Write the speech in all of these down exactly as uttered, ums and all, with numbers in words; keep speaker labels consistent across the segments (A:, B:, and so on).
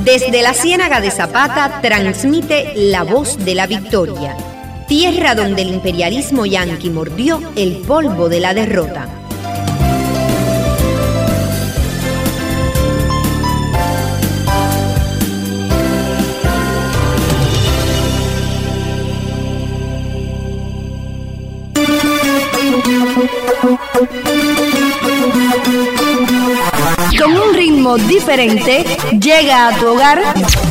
A: Desde la Ciénaga de Zapata transmite La Voz de la Victoria, tierra donde el imperialismo yanqui mordió el polvo de la derrota.
B: Con un ritmo diferente, llega a tu hogar.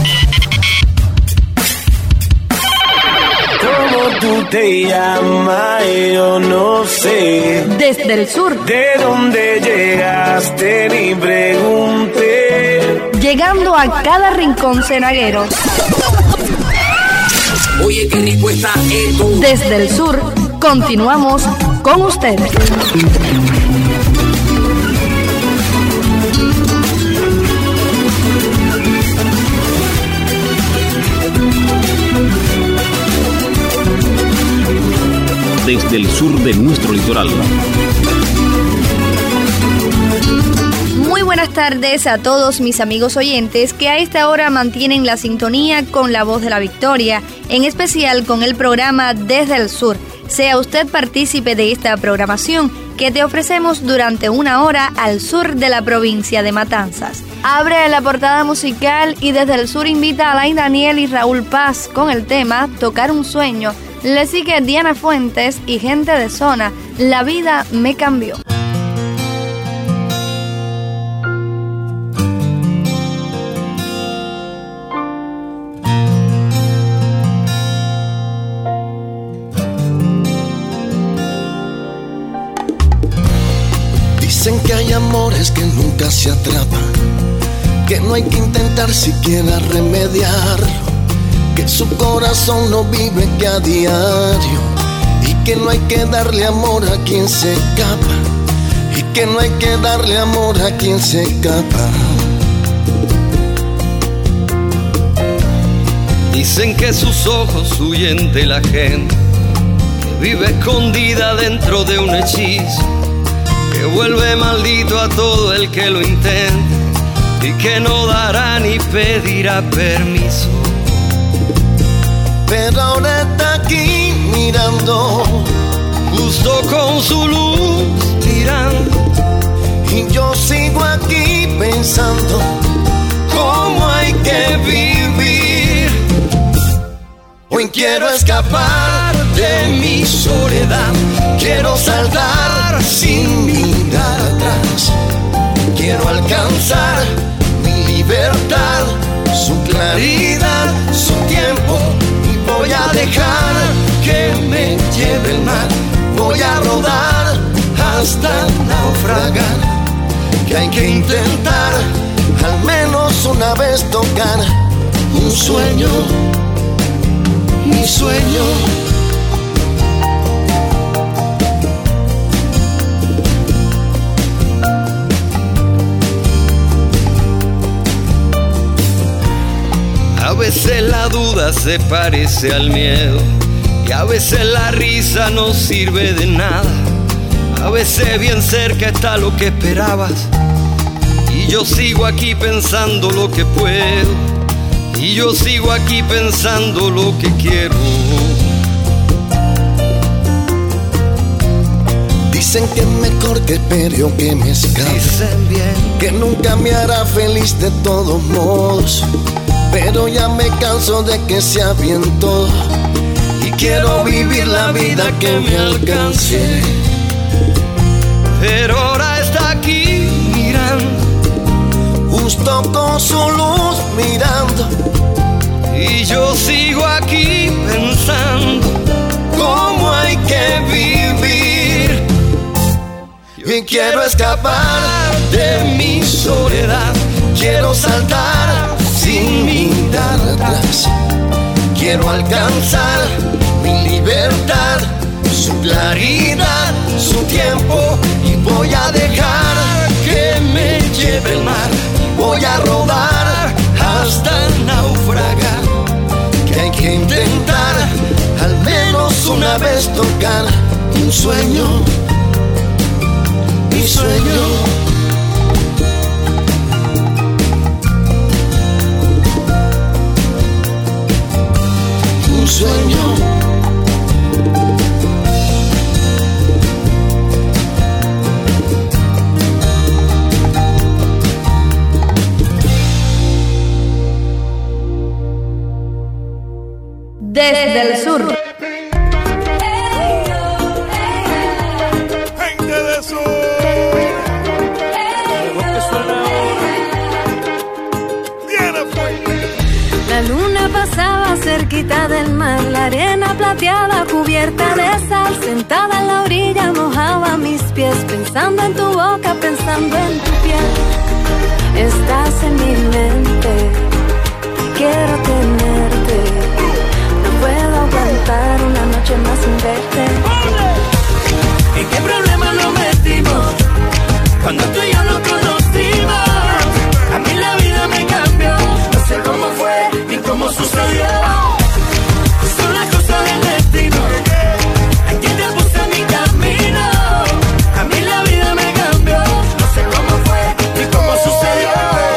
C: ¿Cómo tú te llamas? Yo no sé.
B: Desde el sur.
C: ¿De dónde llegaste? Ni pregunté.
B: Llegando a cada rincón cenaguero.
D: Oye, qué rico está esto.
B: Desde el sur, continuamos con ustedes.
E: Desde el sur de nuestro litoral.
B: Muy buenas tardes a todos mis amigos oyentes que a esta hora mantienen la sintonía con La Voz de la Victoria, en especial con el programa Desde el Sur. Sea usted partícipe de esta programación que te ofrecemos durante una hora al sur de la provincia de Matanzas. Abre la portada musical y Desde el Sur invita a Alain Daniel y Raúl Paz con el tema Tocar un Sueño. Le sigue Diana Fuentes y Gente de Zona, La Vida Me Cambió.
F: Dicen que hay amores que nunca se atrapan, que no hay que intentar siquiera remediarlo, que su corazón no vive que a diario, y que no hay que darle amor a quien se escapa, y que no hay que darle amor a quien se escapa.
G: Dicen que sus ojos huyen de la gente, que vive escondida dentro de un hechizo, que vuelve maldito a todo el que lo intente, y que no dará ni pedirá permiso.
F: Pero ahora está aquí mirando,
G: justo con su luz tirando,
F: y yo sigo aquí pensando
G: cómo hay que vivir.
F: Hoy quiero escapar de mi soledad, quiero saltar sin mirar atrás, quiero alcanzar mi libertad, su claridad, su tiempo. Voy a dejar que me lleve el mar, voy a rodar hasta naufragar, que hay que intentar al menos una vez tocar un sueño, mi sueño.
G: A veces la duda se parece al miedo, y a veces la risa no sirve de nada. A veces bien cerca está lo que esperabas, y yo sigo aquí pensando lo que puedo, y yo sigo aquí pensando lo que quiero.
F: Dicen que mejor que espere o que me escape,
G: dicen bien
F: que nunca me hará feliz de todos modos, pero ya me canso de que sea bien todo, y quiero vivir la vida que me alcance.
G: Pero ahora está aquí mirando,
F: justo con su luz mirando,
G: y yo sigo aquí pensando
F: cómo hay que vivir. Y quiero escapar de mi soledad, quiero saltar sin mirar atrás, quiero alcanzar mi libertad, su claridad, su tiempo, y voy a dejar que me lleve el mar, voy a rodar hasta naufragar, que hay que intentar al menos una vez tocar un sueño, mi sueño. sueño.
B: Desde el sur.
H: Gente de sur.
I: La luna pasaba cerquita del mar, la arena plateada cubierta de sal. Sentada en la orilla mojaba mis pies, pensando en tu boca, pensando en tu piel. Estás en mi mente, quiero tenerte. No puedo aguantar una noche más sin verte.
J: ¿En qué problema nos metimos cuando tú y yo nos conocimos? A mí la vida me cambió, no sé cómo fue ni cómo sucedió. Son las cosas del destino, aquí te puse en mi camino. A mí la vida me cambió, no sé cómo fue ni cómo sucedió.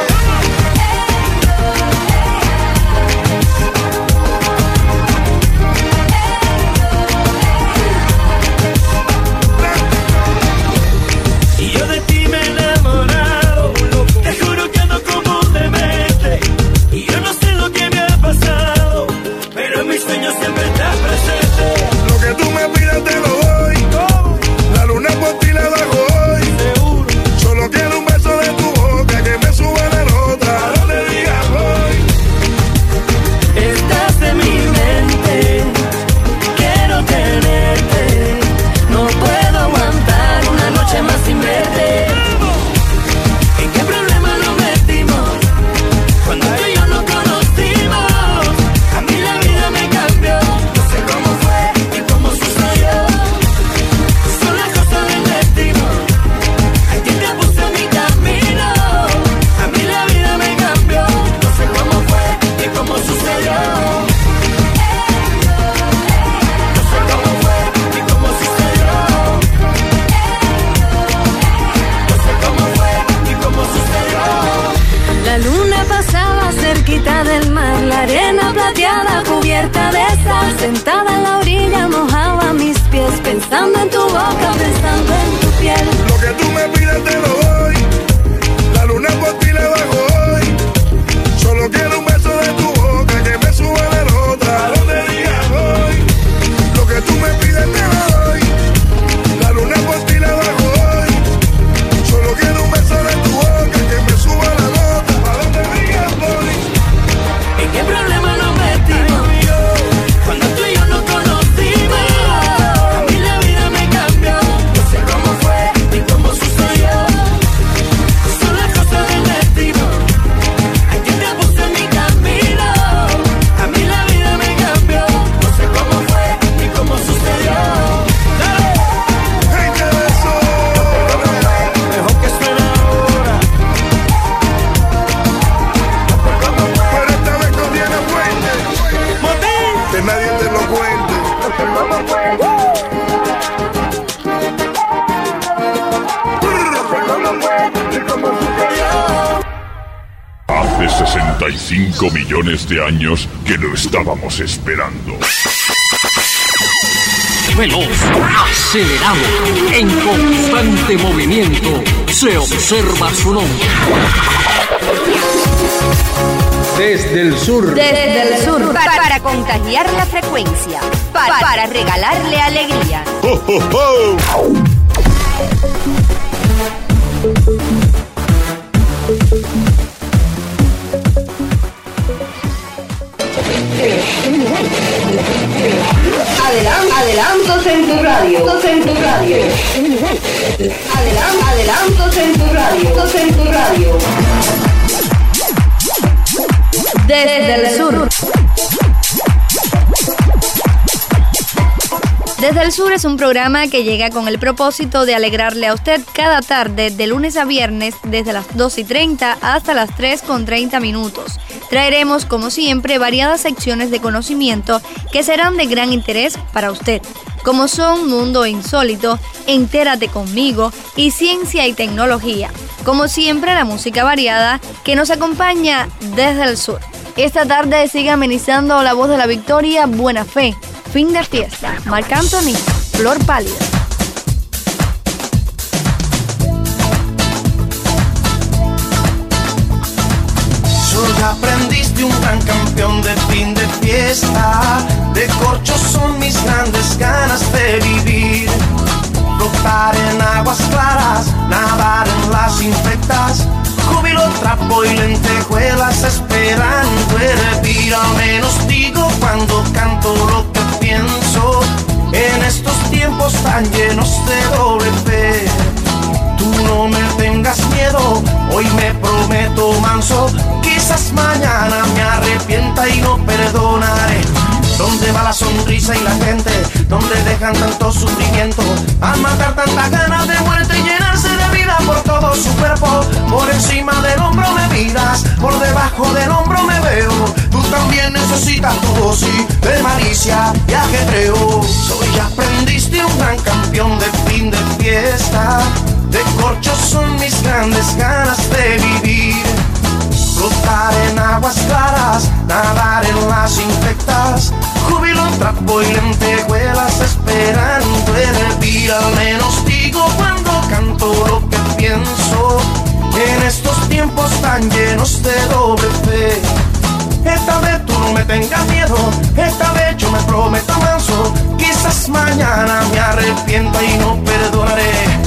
J: Y yo de ti me he enamorado, te juro que ando como un demente. Y yo no sé lo que me ha pasado, pero en mis sueños siempre estás presente.
H: Lo que tú me pidas te lo doy. La luna por ti la bajo hoy. Solo quiero un beso de tu boca que me suba la nota. A donde digas voy.
J: Estás en mi mente, quiero tenerte. No puedo aguantar una noche más sin verte. ¿En qué problema nos metimos cuando tú y yo nos conocimos? A mí la vida me cambió, no sé cómo fue ni cómo sucedió. Son las cosas del destino, aquí te puse en mi camino. A mí la vida me cambió, no sé cómo fue ni cómo sucedió. No sé cómo fue ni cómo sucedió. No sé cómo fue ni cómo sucedió.
I: La luna pasaba cerquita del mar, la arena plateada cubierta de sal. Sentada en la orilla mojaba mis pies, pensando en tu boca, pensando en tu piel.
H: Lo que tú me pidas te lo doy. La luna por ti la bajo hoy. Solo quiero un beso de tu boca que me suba la nota. A donde digas voy. Lo que tú me pidas te lo doy. La luna por ti la bajo hoy. Solo quiero un beso de tu boca que me suba la nota. A donde digas voy.
J: ¿En qué problema nos metimos cuando tú y yo nos conocimos? A mí la vida me cambió, no sé cómo fue ni cómo sucedió. Son las cosas del destino, aquí te puse en mi camino. A mí la vida me cambió, no sé cómo fue ni cómo sucedió.
H: Gente de sol.
J: Mejor que suena ahora.
H: Pero esta vez contiene fuente. Que nadie te lo cuente.
K: Hace sesenta y cinco millones de años que lo estábamos esperando.
D: Veloz, acelerado, en constante movimiento, se observa su nombre.
G: Desde el sur.
B: Desde el sur.
A: Para, para contagiar la frecuencia, para, para regalarle alegría.
H: ¡Oh, oh, oh!
A: Adelan- adelantos en tu radio. En tu radio. Adelan- adelantos en tu radio. En tu radio.
B: Desde el sur. Desde el Sur es un programa que llega con el propósito de alegrarle a usted cada tarde, de lunes a viernes, desde las dos y treinta hasta las tres con treinta minutos. Traeremos, como siempre, variadas secciones de conocimiento que serán de gran interés para usted, como son Mundo Insólito, Entérate Conmigo y Ciencia y Tecnología. Como siempre, la música variada que nos acompaña desde el sur. Que esta tarde siga amenizando la voz de la victoria. Buena fe. Fin de fiesta. Marc Anthony, Flor Pálida.
L: Soy aprendiz de un gran campeón de fin de fiesta. De corcho son mis grandes ganas de vivir. Flotar en aguas claras, nadar en las infectas. Júbilo, trapo y lentejuelas esperando hervir. Al menos digo cuando canto lo que pienso. En estos tiempos tan llenos de doble fe. Tú no me tengas miedo, hoy me prometo manso. Quizás mañana me arrepienta y no perdonaré. ¿Dónde va la sonrisa y la gente? ¿Dónde dejan tanto sufrimiento? Al matar tantas ganas de muerte y llenarse de vida por todo su cuerpo. Por encima del hombro me miras, por debajo del hombro me veo. Tú también necesitas tu dosis de malicia y ajetreo. Soy aprendiz de un gran campeón de fin de fiesta. De corcho son mis grandes ganas de vivir. Flotar en aguas claras, nadar en las infectas. Júbilo, trapo y lentejuelas esperando hervir. Al menos digo cuando canto lo que pienso. En estos tiempos tan llenos de doble fe. Esta vez tú no me tengas miedo, esta vez yo me prometo manso. Quizás mañana me arrepienta y no perdonaré.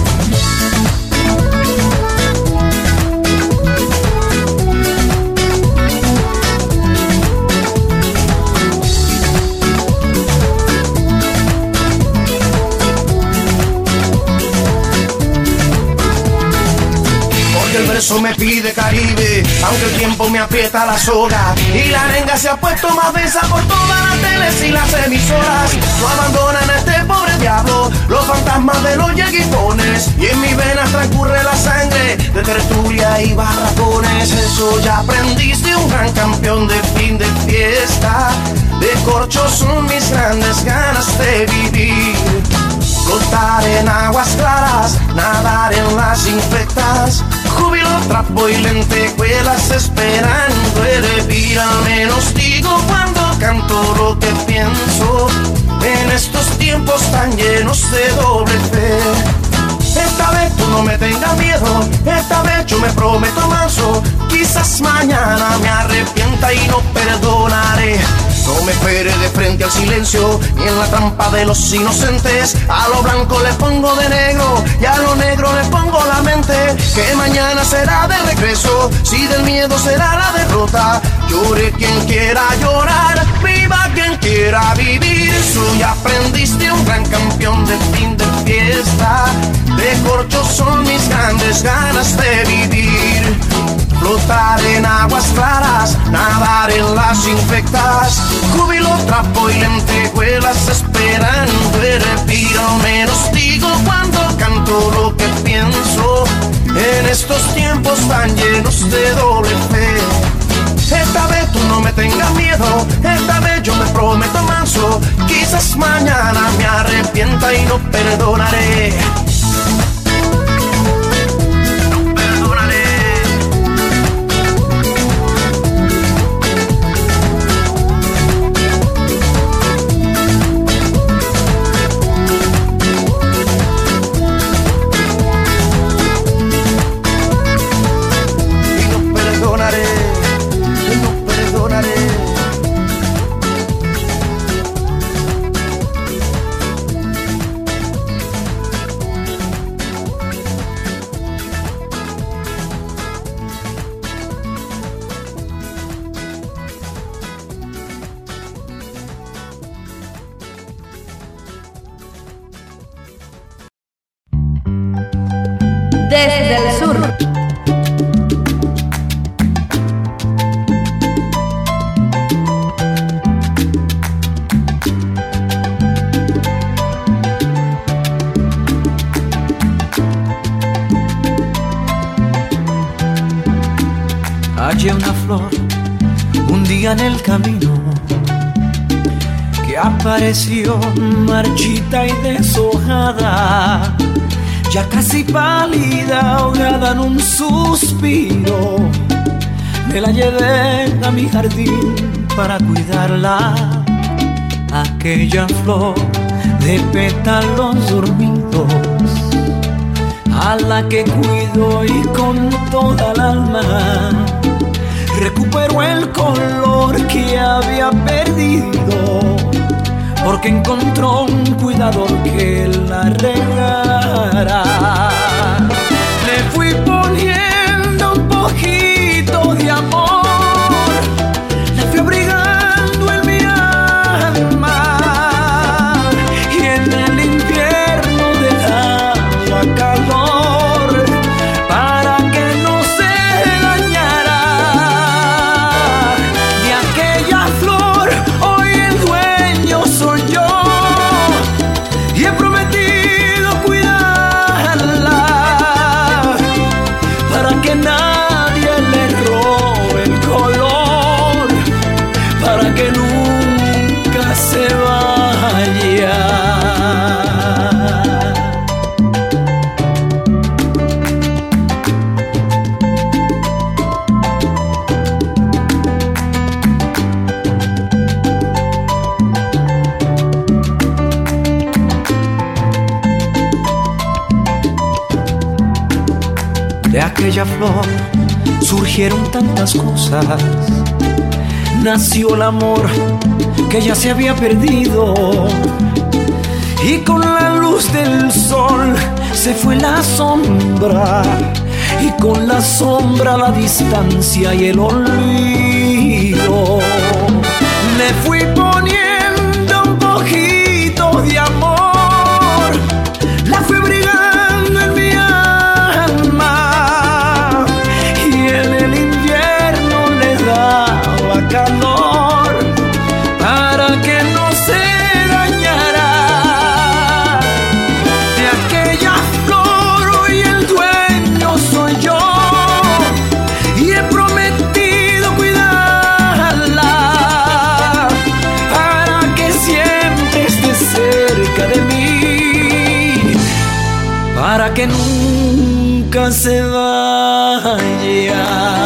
L: El verso me pide Caribe, aunque el tiempo me aprieta la soga. Y la arenga se ha puesto más densa por todas las teles y las emisoras. No abandonan a este pobre diablo los fantasmas de los yeguipones. Y en mis venas transcurre la sangre de tertulia y barracones. Eso ya aprendiz de un gran campeón de fin de fiesta. De corcho son mis grandes ganas de vivir. Flotar en aguas claras, nadar en las infectas. Júbilo, trapo y lentejuelas esperando hervir. Al menos digo cuando canto lo que pienso. En estos tiempos tan llenos de doble fe. Esta vez tú no me tengas miedo, esta vez yo me prometo manso. Quizás mañana me arrepienta y no perdonaré. No me espere de frente al silencio, ni en la trampa de los inocentes. A lo blanco le pongo de negro, y a lo negro le pongo la mente. Que mañana será de regreso, si del miedo será la derrota. Llore quien quiera llorar, viva quien quiera vivir. Soy aprendiz de un gran campeón de fin de fiesta. De corcho son mis grandes ganas de vivir. Flotar en aguas claras, nadar en las infectas. Júbilo, trapo y lentejuelas esperando hervir. Al menos digo cuando canto lo que pienso. En estos tiempos tan llenos de doble fe. Esta vez tú no me tengas miedo, esta vez yo me prometo manso. Quizás mañana me arrepienta y no perdonaré.
B: Desde el sur.
M: Hallé una flor un día en el camino que apareció marchita y deshojada, ya casi pálida, ahogada en un suspiro. me la llevé a mi jardín para cuidarla. Aquella flor de pétalos dormidos, a la que cuido y con toda el alma recuperó el color que había perdido, porque encontró un cuidador que la regara. Le fui poniendo un poquito de amor, le fui abrigando en mi alma, y en el invierno dejaba calor para que no se dañara. De aquella flor hoy el dueño soy yo, y he prometido cuidarla para que nadie le robe el color, para que nunca se vaya. De aquella flor surgieron tantas cosas, nació el amor que ya se había perdido, y con la luz del sol se fue la sombra, y con la sombra la distancia y el olvido. Le fui poniendo un poquito de amor, la fui abrigando en mi alma, y en el invierno le daba calor para que no se dañara. De aquella flor hoy el dueño soy yo, y he prometido cuidarla para que siempre esté cerca de mí, para que nunca se vaya.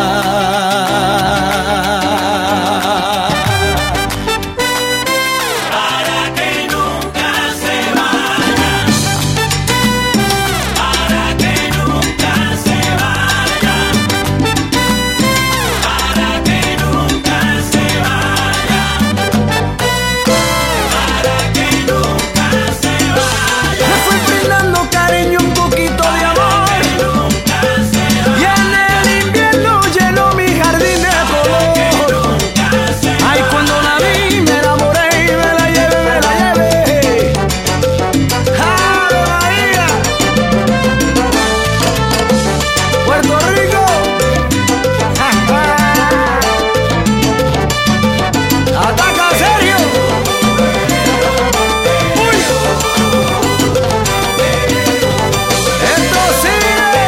J: Para que nunca se vaya, para que nunca se vaya, para que nunca se vaya, para que nunca se vaya.
M: Le fui brindando cariño, un poquito de amor, y en el invierno llenó mi jardín de color. Ay, cuando la vi me enamoré y me la llevé, me la llevé. ¡Ave María! Puerto Rico. ¡Ataca, Sergio! ¡Uy! ¡Esto sigue!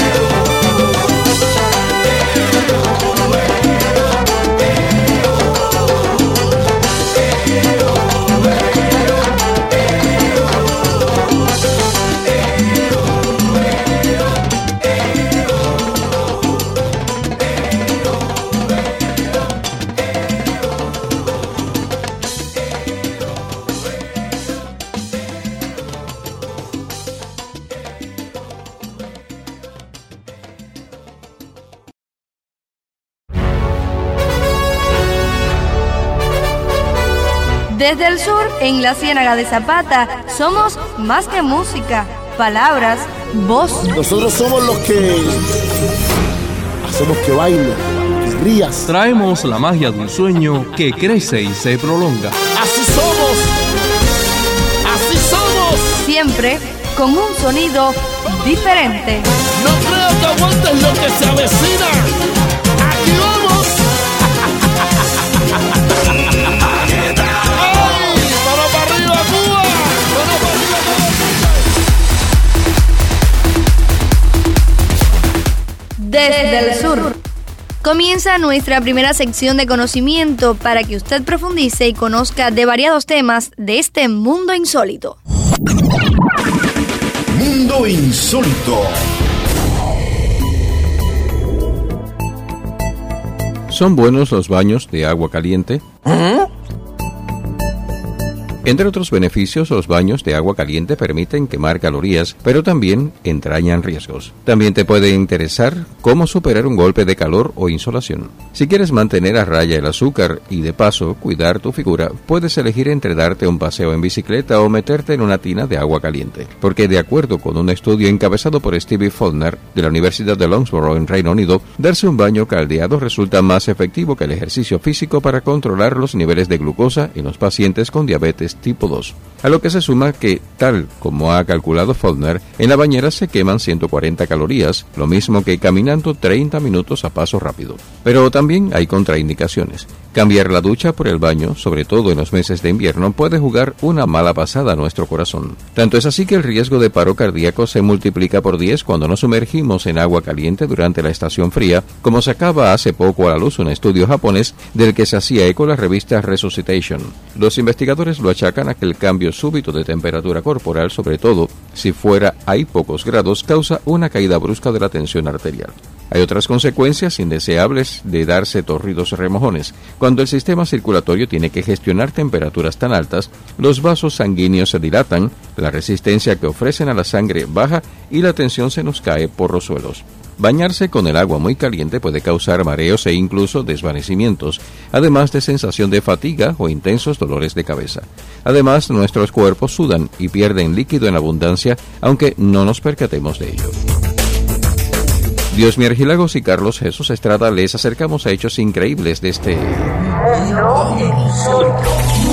B: Desde el sur, en la Ciénaga de Zapata, somos más que música, palabras, voz.
N: Nosotros somos los que hacemos que baile, que rías.
O: Traemos la magia de un sueño que crece y se prolonga.
N: Así somos, así somos.
B: Siempre con un sonido diferente.
N: No creo que aguantes lo que se avecina. Aquí vamos.
B: Desde el sur. Comienza nuestra primera sección de conocimiento para que usted profundice y conozca de variados temas de este mundo insólito.
P: Mundo insólito.
O: ¿Son buenos los baños de agua caliente? Entre otros beneficios, los baños de agua caliente permiten quemar calorías, pero también entrañan riesgos. También te puede interesar cómo superar un golpe de calor o insolación. Si quieres mantener a raya el azúcar y de paso cuidar tu figura, puedes elegir entre darte un paseo en bicicleta o meterte en una tina de agua caliente. Porque de acuerdo con un estudio encabezado por Stevie Faulkner de la Universidad de Loughborough en Reino Unido, darse un baño caldeado resulta más efectivo que el ejercicio físico para controlar los niveles de glucosa en los pacientes con diabetes tipo dos. A lo que se suma que, tal como ha calculado Faulkner, en la bañera se queman ciento cuarenta calorías, lo mismo que caminando treinta minutos a paso rápido. Pero también hay contraindicaciones. Cambiar la ducha por el baño, sobre todo en los meses de invierno, puede jugar una mala pasada a nuestro corazón. Tanto es así que el riesgo de paro cardíaco se multiplica por diez cuando nos sumergimos en agua caliente durante la estación fría, como sacaba hace poco a la luz un estudio japonés del que se hacía eco la revista Resuscitation. Los investigadores lo achacan a que el cambio súbito de temperatura corporal, sobre todo si fuera a pocos grados, causa una caída brusca de la tensión arterial. Hay otras consecuencias indeseables de darse torridos remojones. Cuando el sistema circulatorio tiene que gestionar temperaturas tan altas, los vasos sanguíneos se dilatan, la resistencia que ofrecen a la sangre baja y la tensión se nos cae por los suelos. Bañarse con el agua muy caliente puede causar mareos e incluso desvanecimientos, además de sensación de fatiga o intensos dolores de cabeza. Además, nuestros cuerpos sudan y pierden líquido en abundancia, aunque no nos percatemos de ello. Dios Miergilagos y Carlos Jesús Estrada les acercamos a hechos increíbles de este
P: Mundo Insólito.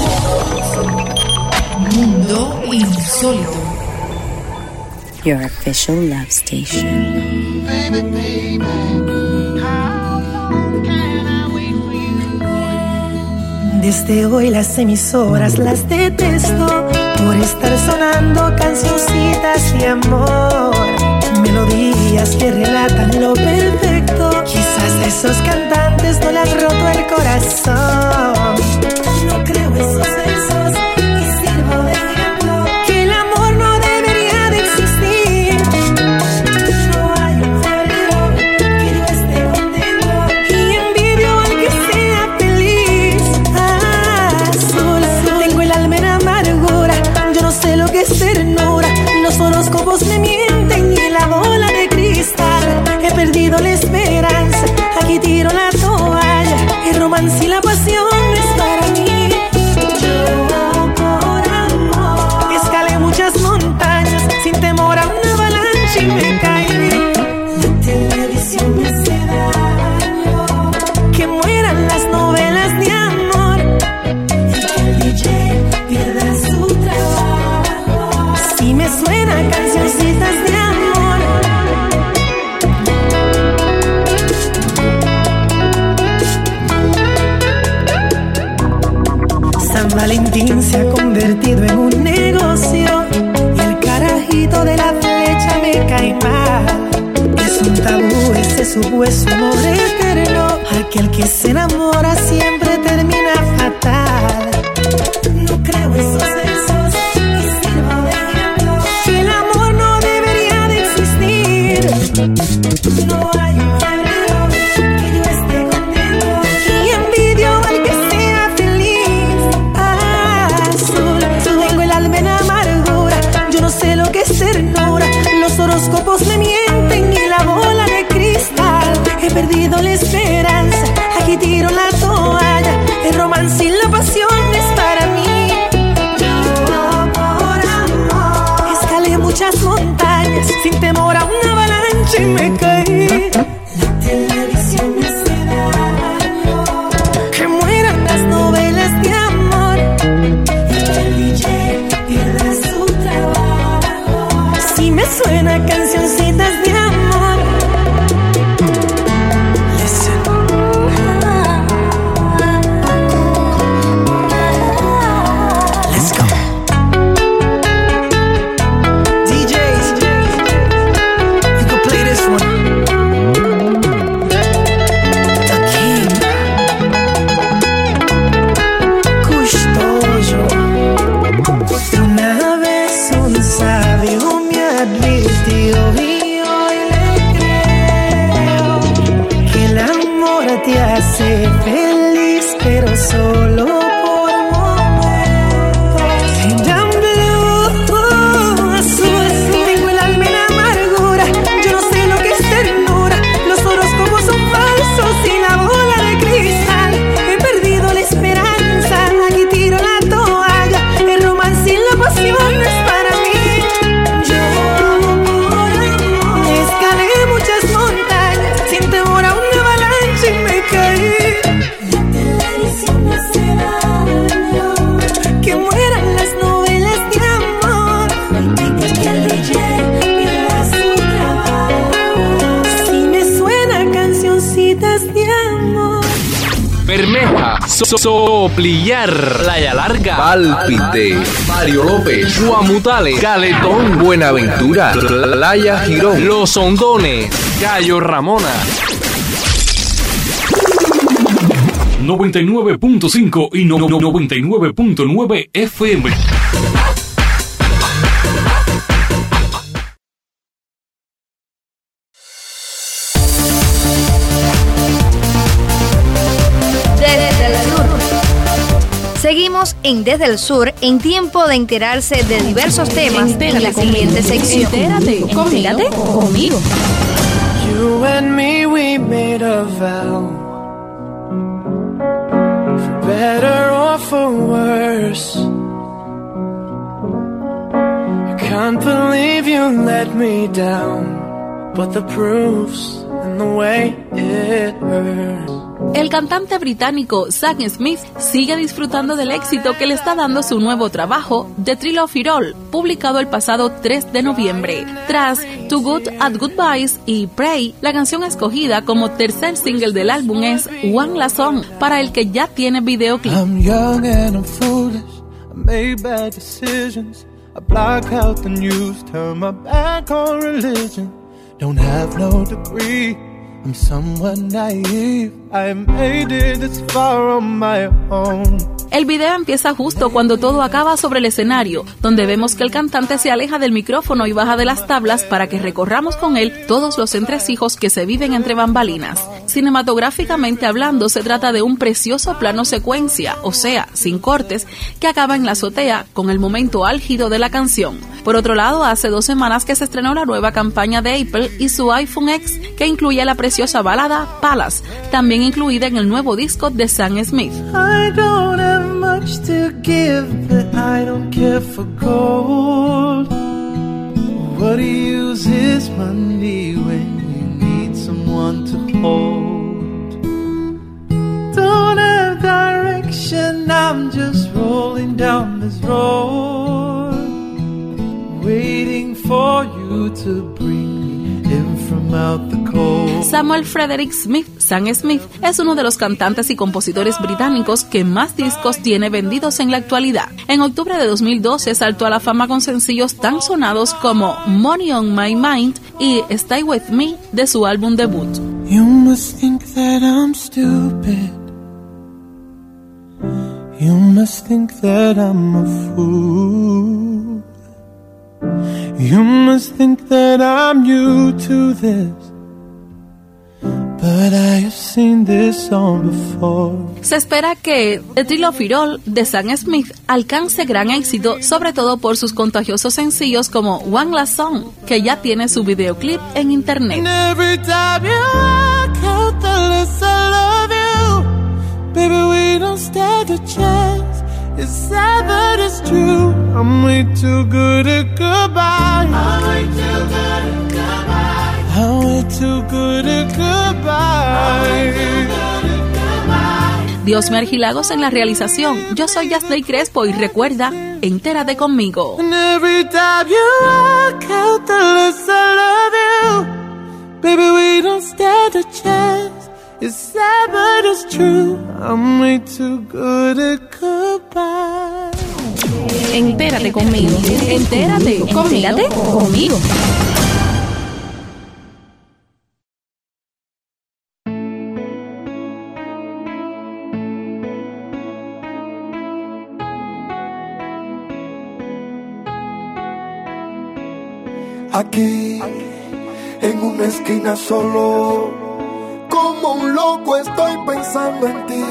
P: Mundo Insólito.
Q: Your official love station.
R: Baby, baby, how can I wait for you?
S: Desde hoy las emisoras las detesto por estar sonando cancioncitas de amor, melodías que relatan lo perfecto. Quizás a esos cantantes no le han roto el corazón. No creo esos versos y sirvo de ejemplo que el amor no debería de existir. No hay un febrero que yo esté contento y envidio al que sea feliz. Azul, tengo el alma en amargura, yo no sé lo que es ternura. Los horóscopos me mienten y la bola de cristal. He perdido la esperanza, aquí tiro la toalla. El romance y la pasión es para mí. Yo por amor escalé muchas montañas sin temor a una avalancha y me caí. La televisión me hace daño, que mueran las novelas de amor y que el D J pierda su trabajo. Si me suena cancioncitas de amor. San Valentín se ha convertido en un negocio y el carajito de la flecha me cae mal. Es un tabú ese supuesto amor eterno, aquel que se enamora siempre termina fatal. No creo esos versos y sirvo de ejemplo que el amor no debería de existir. No hay un febrero que yo esté contento y envidio al que sea feliz. Azul, tengo el alma en amargura, yo no sé lo que es ternura. Los horóscopos me mienten y la bola de cristal. He perdido la esperanza, aquí tiro la toalla. El romance y la pasión es para mí. Yo por amor escalé muchas montañas sin temor a una avalancha y me caí. La televisión me hace daño, que mueran las novelas de amor y que el D J pierda su trabajo. Si me suena cancioncitas de amor. Listen. Let's go. D Js, you can play this one. The King, Custodio. Una vez un sabio me advirtió y hoy le creo que el amor te hace feliz, pero solo por momentos. En blue, azul, tengo el alma en amargura. Yo no sé lo que es ternura. Los horóscopos son falsos y la bola de cristal. He perdido la esperanza, aquí tiro la toalla. El romance y la pasión no es para mí. Yo escalé muchas montañas sin temor a una avalancha y me caí. Que mueran las novelas de amor. Que el D J pierda su trabajo. Si me suenan cancioncitas de amor.
T: Bermeja, so- Soplillar, Playa Larga, Pálpite, Mario López, Guamutales, Caletón, Buenaventura, Playa Girón, Los Hondones, Cayo Ramona.
U: noventa y nueve punto cinco y no- no- noventa y nueve punto nueve F M.
B: Desde el sur. Seguimos en Desde el Sur, en tiempo de enterarse de diversos temas en la siguiente sección.
V: Entérate,
B: Entérate conmigo.
J: You and me, we made a vow, for better or for worse. I can't believe you let me down, but the proof's in the way it hurts.
V: El cantante británico Sam Smith sigue disfrutando del éxito que le está dando su nuevo trabajo, The Thrill of It All, publicado el pasado tres de noviembre. Tras Too Good at Goodbyes y Pray, la canción escogida como tercer single del álbum es One Last Song, para el que ya tiene videoclip.
J: I'm young and I'm foolish, I made bad decisions, I block out the news, turn my back on religion, don't have no degree, I'm somewhat naive, I made it this far on my own.
V: El video empieza justo cuando todo acaba sobre el escenario, donde vemos que el cantante se aleja del micrófono y baja de las tablas para que recorramos con él todos los entresijos que se viven entre bambalinas. Cinematográficamente hablando, se trata de un precioso plano secuencia, o sea, sin cortes, que acaba en la azotea con el momento álgido de la canción. Por otro lado, hace dos semanas que se estrenó la nueva campaña de Apple y su iPhone X, que incluye la preciosa balada Palace, también incluida en el nuevo disco de Sam Smith.
J: I don't have much to give, but I don't care for gold. What do you use is money when you need someone to hold? Don't have direction, I'm just rolling down this road, waiting for you to bring me in from out the cold.
V: Samuel Frederick Smith, Sam Smith, es uno de los cantantes y compositores británicos que más discos tiene vendidos en la actualidad. En octubre de dos mil doce saltó a la fama con sencillos tan sonados como Money on My Mind y Stay With Me de su álbum debut.
J: You must think that I'm stupid. You must think that I'm a fool. You must think that I'm new to this, but I have seen this song before.
V: Se espera que The Thrill of It All de Sam Smith alcance gran éxito, sobre todo por sus contagiosos sencillos como One Last Song, que ya tiene su videoclip en internet.
J: And every time you walk out the less I love you, baby, we don't stand a chance. It's sad but it's true, I'm way too good at goodbye. I'm way too good at goodbye. I'm way too good at goodbye.
V: Diosme Argilagos en la realización. Yo soy Yasney Crespo y recuerda, entérate conmigo.
J: And every time you walk out the less I love you, baby, we don't stand a chance. It's sad but it's true, I'm way too good at goodbye.
V: Entérate conmigo. Entérate. Entérate conmigo.
W: Aquí, en una esquina solo,
F: como un loco estoy pensando en ti.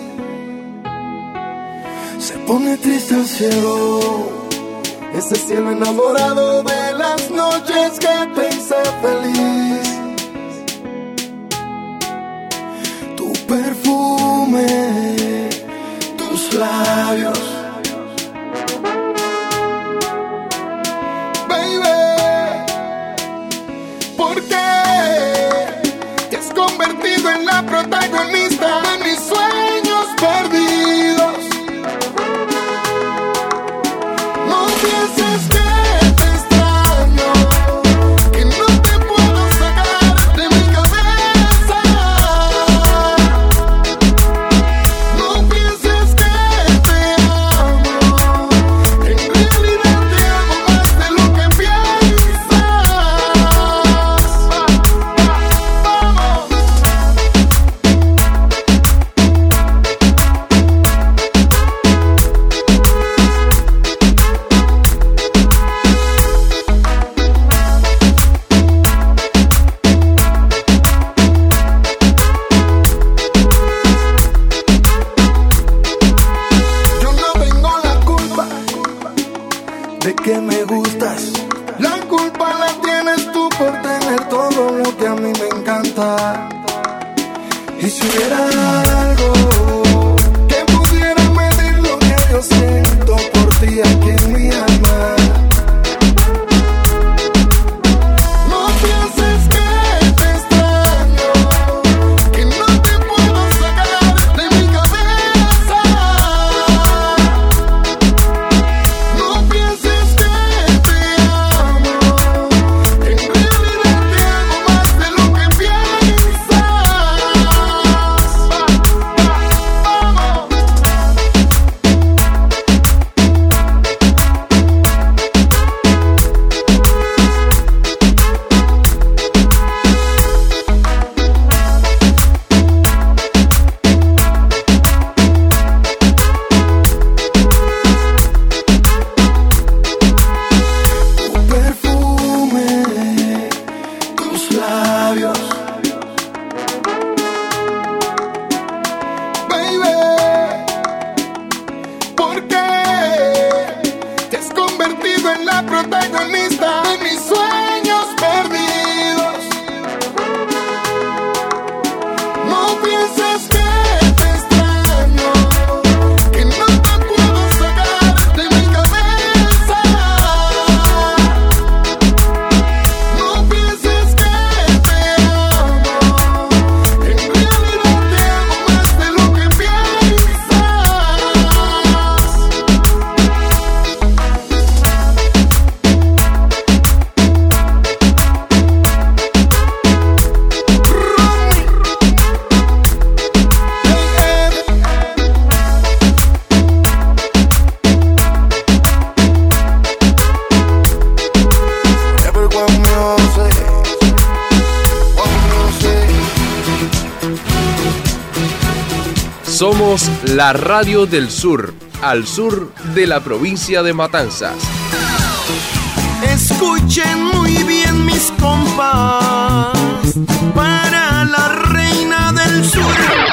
F: Se pone triste el cielo, ese cielo enamorado de las noches que te hice feliz. Tu perfume, tus labios, convertido en la protagonista de mis sueños perdidos. No pienses que te extraño, que no te puedo sacar de mi cabeza. No pienses que te amo, en realidad te amo más de lo que piensas. Que me gustas, la culpa la tienes tú por tener todo lo que a mí me encanta. Y si hubiera algo que pudiera medir lo que yo siento por ti aquí en mi alma, no pienses que te extraño, que no te puedo sacar de mi cabeza. No pienses
T: Somos la radio del sur, al sur de la provincia de Matanzas.
L: Escuchen muy bien mis compas, para la reina del sur.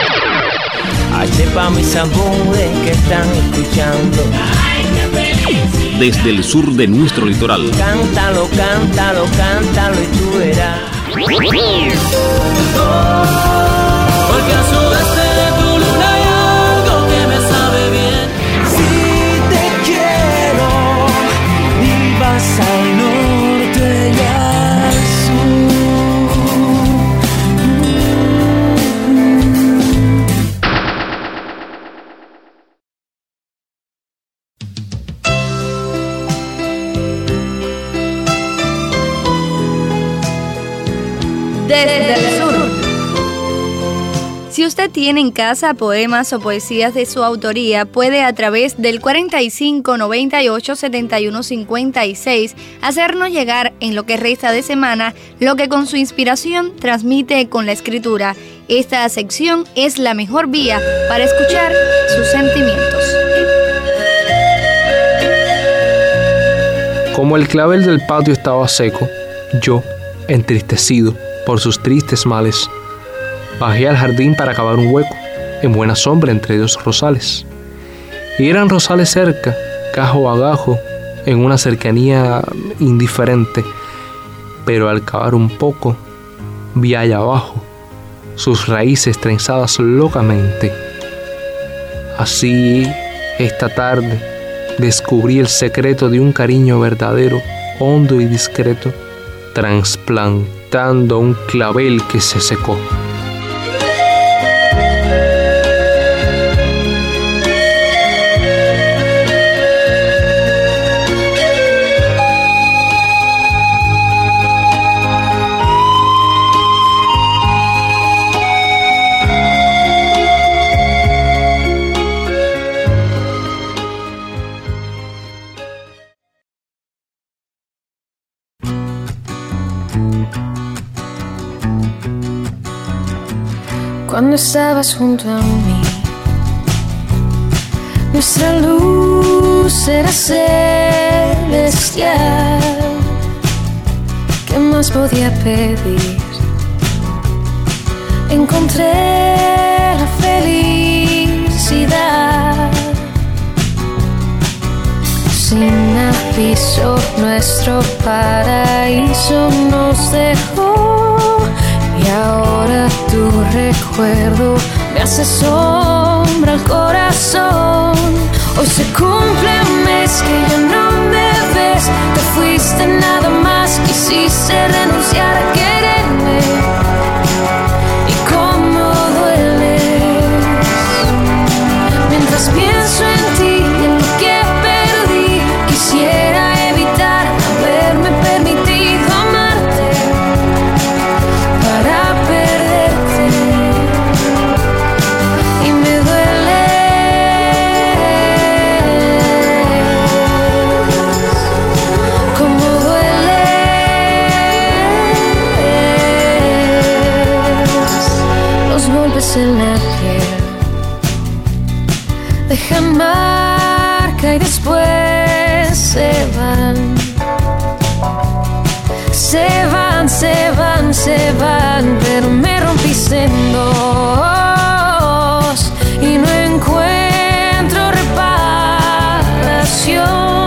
C: H pa' mis amores que están escuchando.
E: Desde el sur de nuestro litoral.
C: Cántalo, cántalo, cántalo y tú verás.
J: Porque al sudeste de tu luna hay algo que me sabe bien.
M: Si te quiero y vas al norte y al
B: Desde el sur. Si usted tiene en casa poemas o poesías de su autoría, puede a través del cuarenta y cinco, noventa y ocho, setenta y uno, cincuenta y seis hacernos llegar en lo que resta de semana lo que con su inspiración transmite con la escritura. Esta sección es la mejor vía para escuchar sus sentimientos.
W: Como el clavel del patio estaba seco, yo, entristecido por sus tristes males,
I: Bajé al jardín para cavar un hueco, en buena sombra entre dos rosales. Y eran rosales cerca, gajo a gajo, en una cercanía indiferente. Pero al cavar un poco, vi allá abajo sus raíces trenzadas locamente. Así, esta tarde, descubrí el secreto de un cariño verdadero, hondo y discreto, trasplantando un clavel que se secó.
K: Cuando estabas junto a mí, nuestra luz era celestial. ¿Qué más podía pedir? Encontré la felicidad. Sin aviso, nuestro paraíso nos dejó. Y ahora tu recuerdo me hace sombra al corazón. Hoy se cumple un mes que ya no me ves. Te fuiste nada más, quisiste renunciar a quererme. Y cómo dueles mientras pienso en ti y en lo que perdí. Quisiera evitar haberme permitido amarte para perderte, y me dueles como dueles los golpes en la piel. Dejan marca y después se van. Se van, se van, se van, pero me rompiste en dos y no encuentro reparación.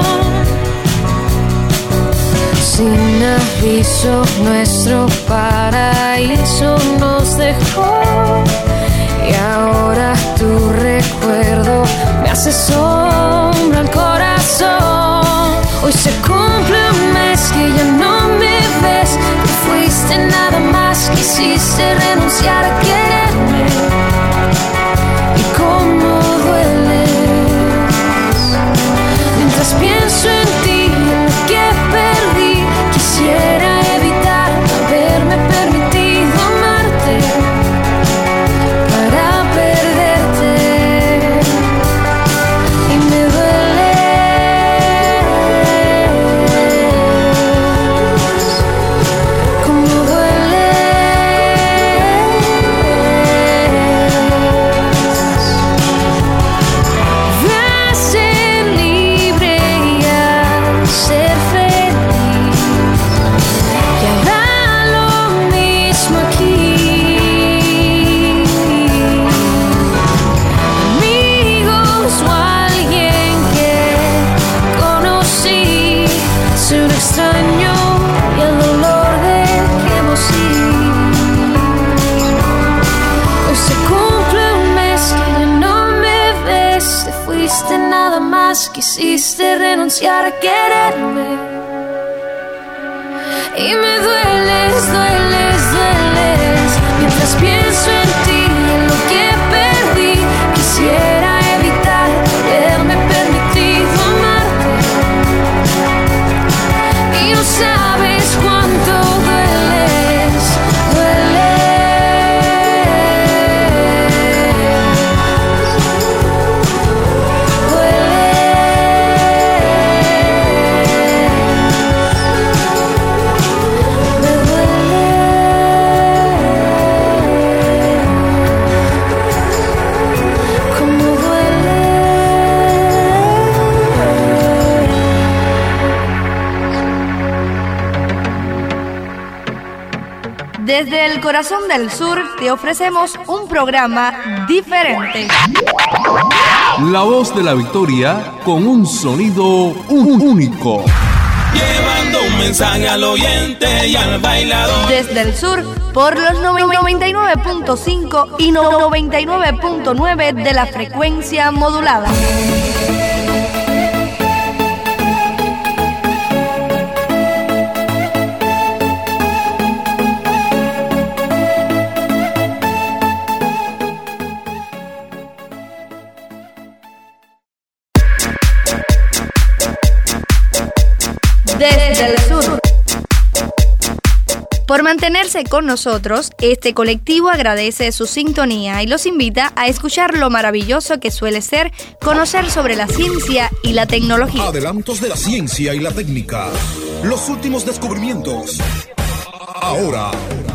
K: Sin aviso, nuestro paraíso nos dejó. Y ahora tu recuerdo me hace sombra al corazón. Hoy se cumple un mes que ya no me ves. Te fuiste nada más, quisiste renunciar a quererme. Y cómo dueles mientras pienso en ti y en lo que perdí. Quisiera evitar haberme permitido amarte para perderte, y me dueles como dueles. Ve a ser libre y a ser feliz, y hará lo mismo aquí. Amigos o alguien que conocí, soy un extraño y el dolor de que hemos ido. Hoy se cumple un mes que ya no me ves. Te fuiste nada más, quisiste renunciar a quererme. Y me dueles, dueles, dueles mientras pienso en ti y en lo que perdí. Quisiera evitar haberme permitido amarte, y no sabes cuánto dueles, dueles, dueles.
B: Desde el corazón del sur te ofrecemos un programa diferente.
U: La voz de la victoria con un sonido un- único.
D: Llevando un mensaje al oyente y al bailador.
B: Desde el sur, por los noventa y nueve punto cinco y noventa y nueve punto nueve de la frecuencia modulada. Desde el sur. Por mantenerse con nosotros, este colectivo agradece su sintonía y los invita a escuchar lo maravilloso que suele ser conocer sobre la ciencia y la tecnología.
G: Adelantos de la ciencia y la técnica. Los últimos descubrimientos. Ahora.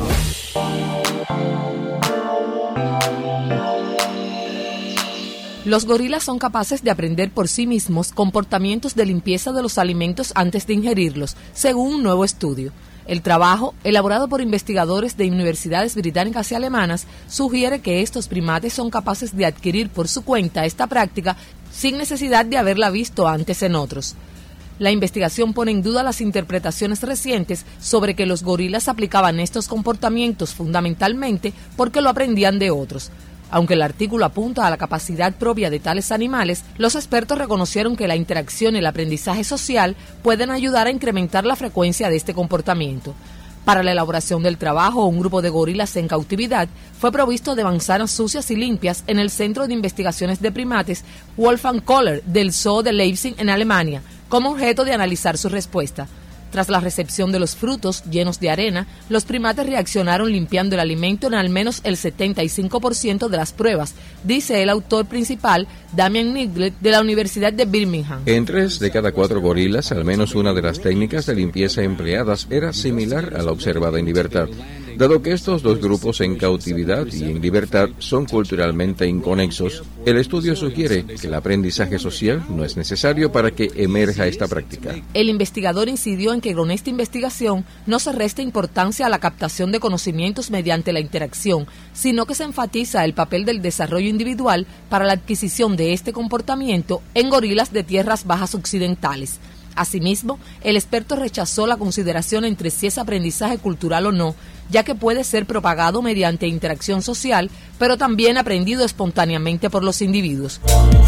W: Los gorilas son capaces de aprender por sí mismos comportamientos de limpieza de los alimentos antes de ingerirlos, según un nuevo estudio. El trabajo, elaborado por investigadores de universidades británicas y alemanas, sugiere que estos primates son capaces de adquirir por su cuenta esta práctica sin necesidad de haberla visto antes en otros. La investigación pone en duda las interpretaciones recientes sobre que los gorilas aplicaban estos comportamientos fundamentalmente porque lo aprendían de otros. Aunque el artículo apunta a la capacidad propia de tales animales, los expertos reconocieron que la interacción y el aprendizaje social pueden ayudar a incrementar la frecuencia de este comportamiento. Para la elaboración del trabajo, un grupo de gorilas en cautividad fue provisto de manzanas sucias y limpias en el Centro de Investigaciones de Primates Wolfgang Kohler del Zoo de Leipzig en Alemania, como objeto de analizar su respuesta. Tras la recepción de los frutos llenos de arena, los primates reaccionaron limpiando el alimento en al menos el setenta y cinco por ciento de las pruebas, dice el autor principal, Damian Niglett, de la Universidad de Birmingham.
O: En tres de cada cuatro gorilas, al menos una de las técnicas de limpieza empleadas era similar a la observada en libertad. Dado que estos dos grupos en cautividad y en libertad son culturalmente inconexos, el estudio sugiere que el aprendizaje social no es necesario para que emerja esta práctica.
W: El investigador incidió en que con esta investigación no se resta importancia a la captación de conocimientos mediante la interacción, sino que se enfatiza el papel del desarrollo individual para la adquisición de este comportamiento en gorilas de tierras bajas occidentales. Asimismo, el experto rechazó la consideración entre si es aprendizaje cultural o no, ya que puede ser propagado mediante interacción social, pero también aprendido espontáneamente por los individuos.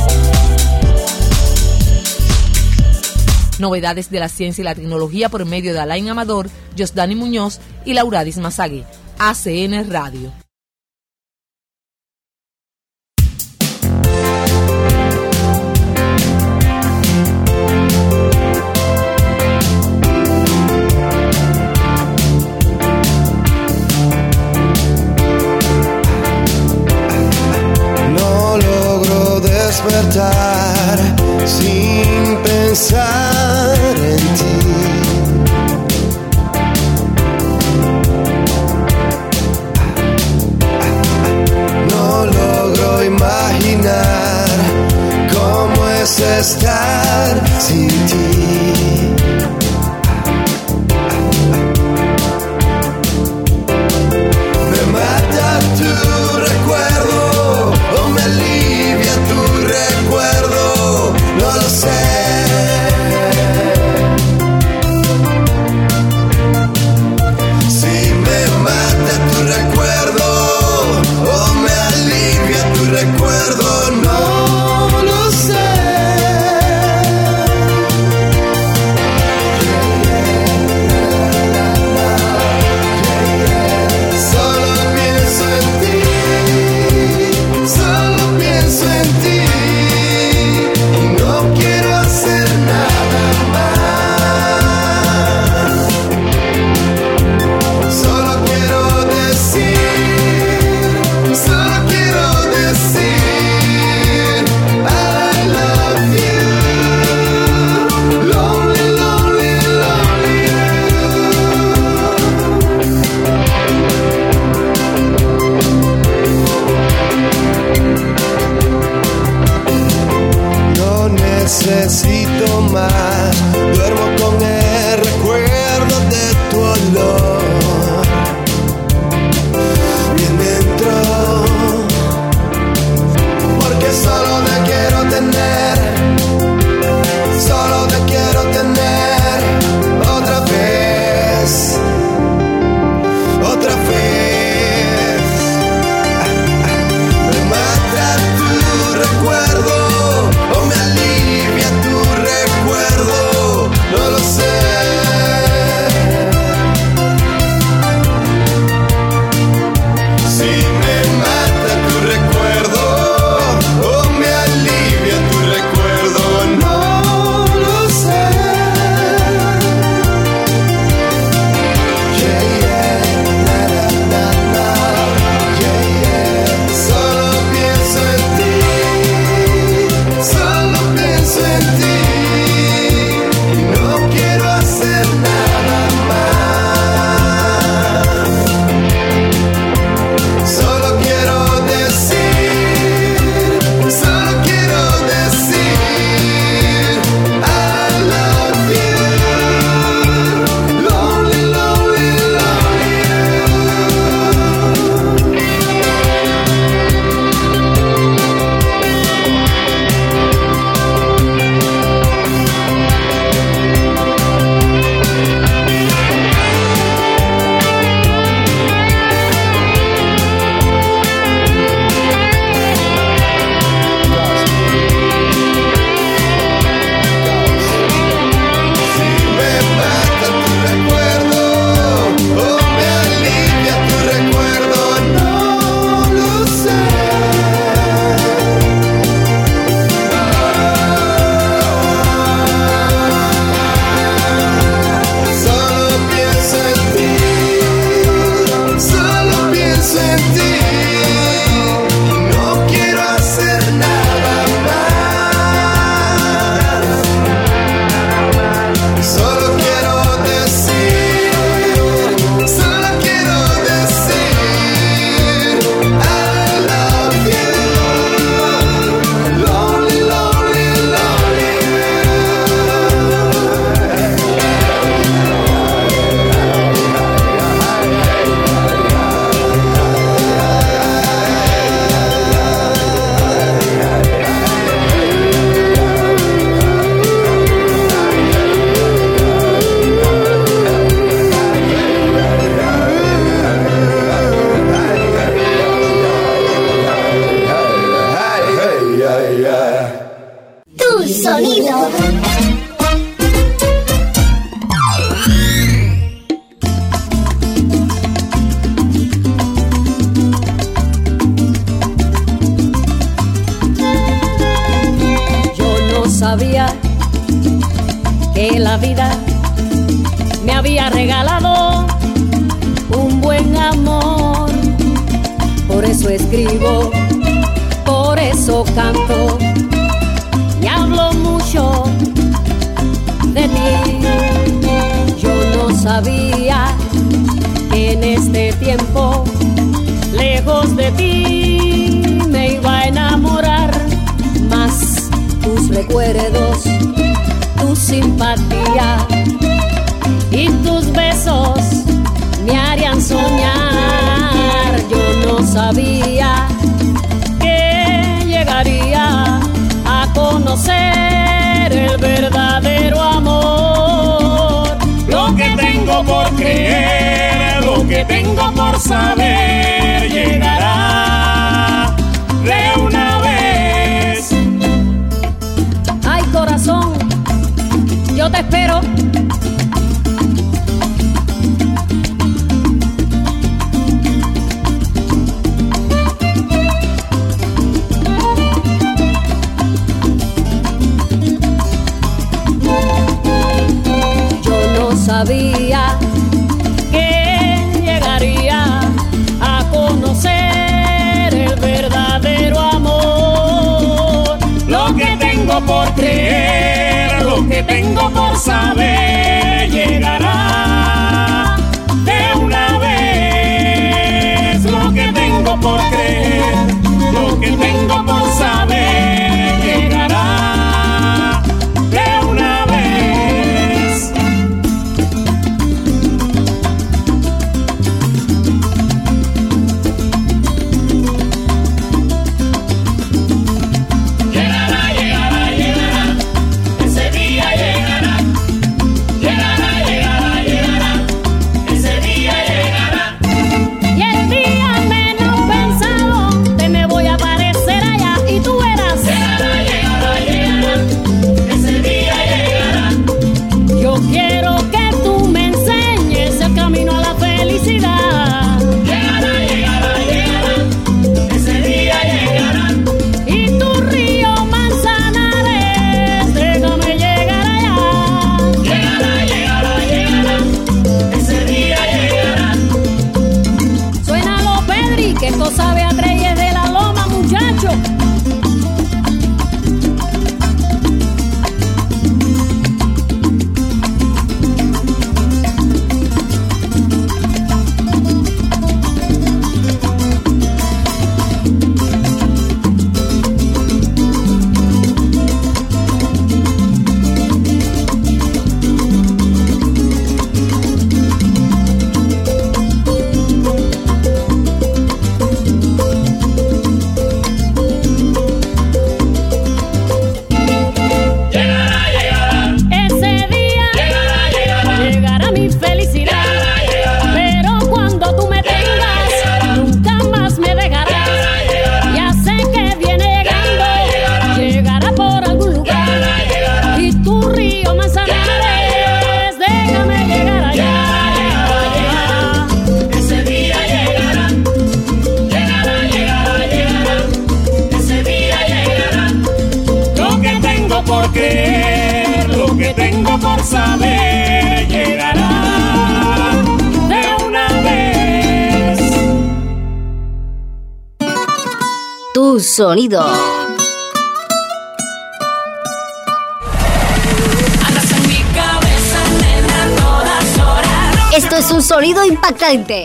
W: Novedades de la ciencia y la tecnología por medio de Alain Amador, Josdani Muñoz y Lauradis Mazagué. A C N Radio.
L: Despertar sin pensar en ti. No logro imaginar cómo es estar sin ti. Me mata tu recuerdo o me alivia tu recuerdo, no lo sé. Si me mata tu recuerdo o me alivia tu recuerdo, no lo sé.
A: sabía que la vida me había regalado un buen amor. Por eso escribo, por eso canto y hablo mucho de ti. Yo no sabía que en este tiempo, lejos de ti, me iba a enamorar. Más tus recuerdos, tu simpatía y tus besos me harían soñar. Yo no sabía que llegaría a conocer el verdadero amor.
D: Lo que tengo por creer, lo que tengo por saber, llegará de una vez.
A: Ay, corazón, yo te espero. Sabía que llegaría a conocer el verdadero amor.
D: Lo que tengo por creer, lo que tengo por saber, llegará de una vez. Lo que tengo por creer, lo que tengo por saber, llegará de una vez. Saber, llegará de una vez.
B: Tu sonido.
K: Andas en mi cabeza, nena, todas horas.
B: Esto es un sonido impactante.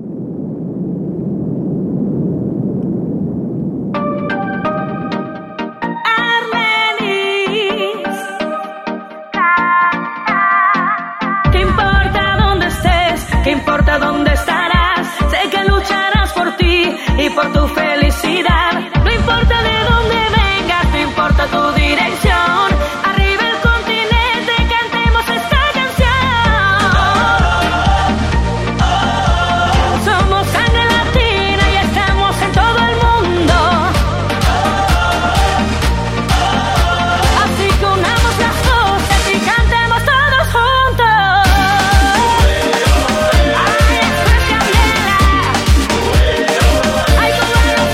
K: ¿Dónde estarás? Sé que lucharás por ti y por tu felicidad. No importa de dónde vengas, no importa tu dirección. Arriba el continente, cantemos esta canción. Somos sangre latina y estamos en todo el mundo. Así que unamos las voces y cantemos todos juntos. Ay,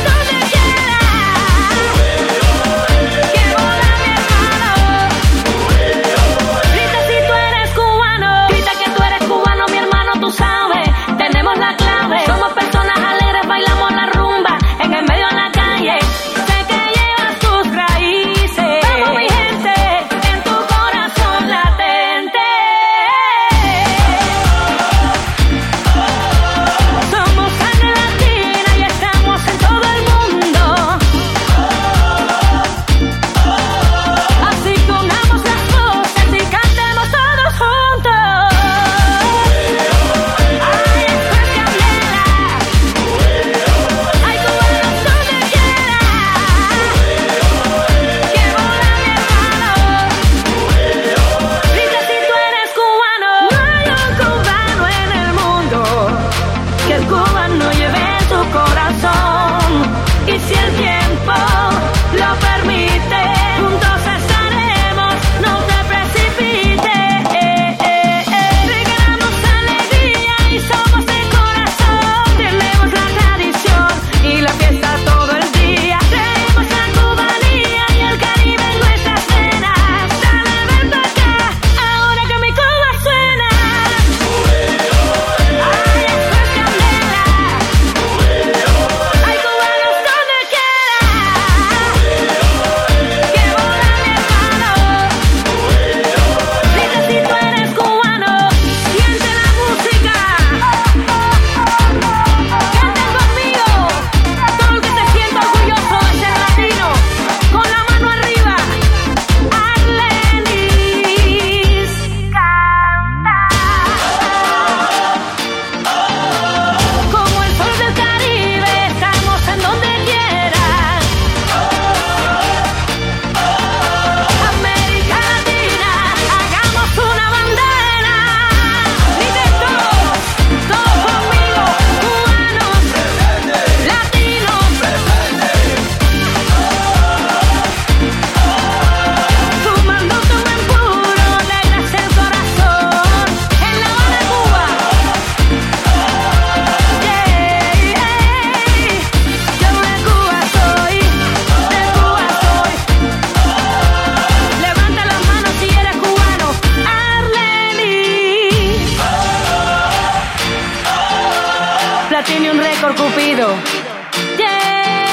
A: vida tiene un récord Cupido. Yeah.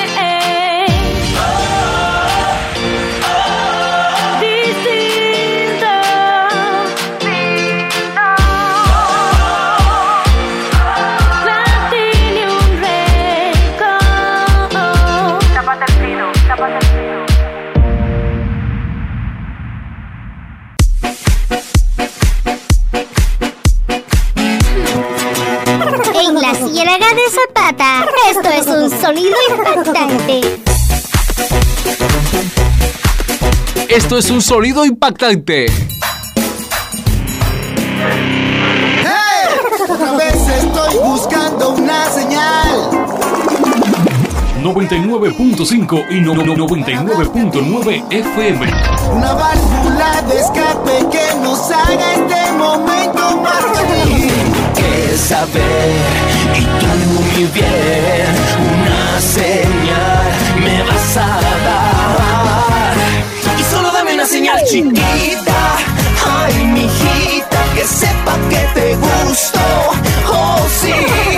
H: La Ciénaga de Zapata. Esto es un sonido impactante.
I: Esto es un sonido impactante.
N: ¡Hey! Otra vez estoy buscando una señal.
U: noventa y nueve punto cinco y no, no, noventa y nueve punto nueve F M.
N: Una válvula de escape que nos haga este momento más feliz.
J: Que saber y tú muy bien una señal me vas a dar y solo dame una señal chiquita, ay mijita, que sepa que te gusto, oh sí.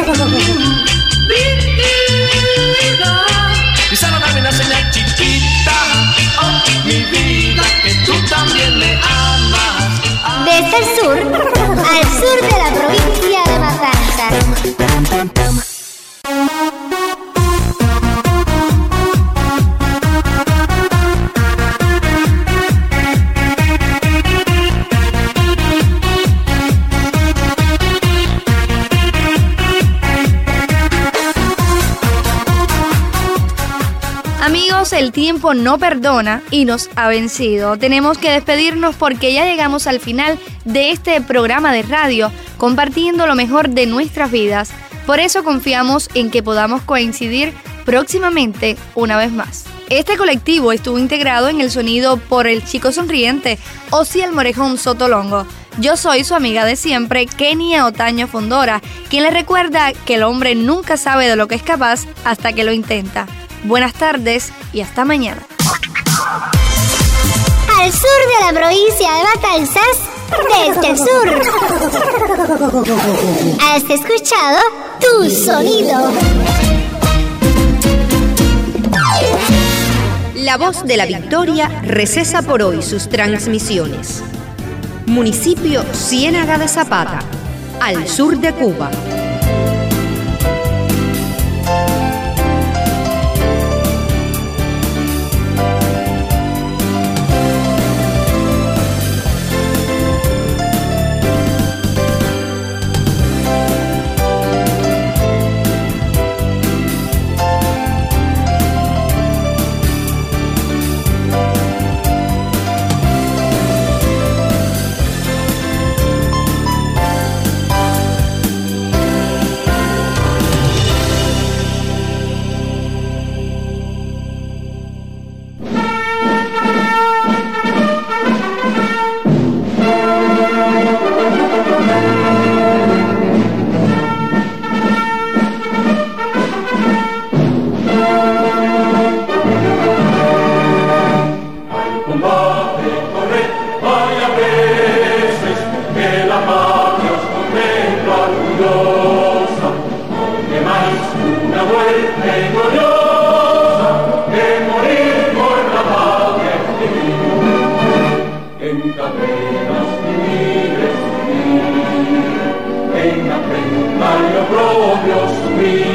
J: Y solo dame una señal chiquita, oh mi vida, que tú también me amas.
H: Desde el sur al sur de la provincia de Matanzas.
B: Amigos, el tiempo no perdona y nos ha vencido. Tenemos que despedirnos porque ya llegamos al final de este programa de radio, compartiendo lo mejor de nuestras vidas. Por eso confiamos en que podamos coincidir próximamente una vez más. Este colectivo estuvo integrado en el sonido por el chico sonriente, Osiel Morejón Sotolongo. Yo soy su amiga de siempre, Kenia Otaño Fondora, quien le recuerda que el hombre nunca sabe de lo que es capaz hasta que lo intenta. Buenas tardes y hasta mañana.
H: Al sur de la provincia de Matanzas, desde el sur. Has escuchado Tu Sonido.
P: La Voz de la Victoria recesa por hoy sus transmisiones. Municipio Ciénaga de Zapata, al sur de Cuba.
J: Propio subir.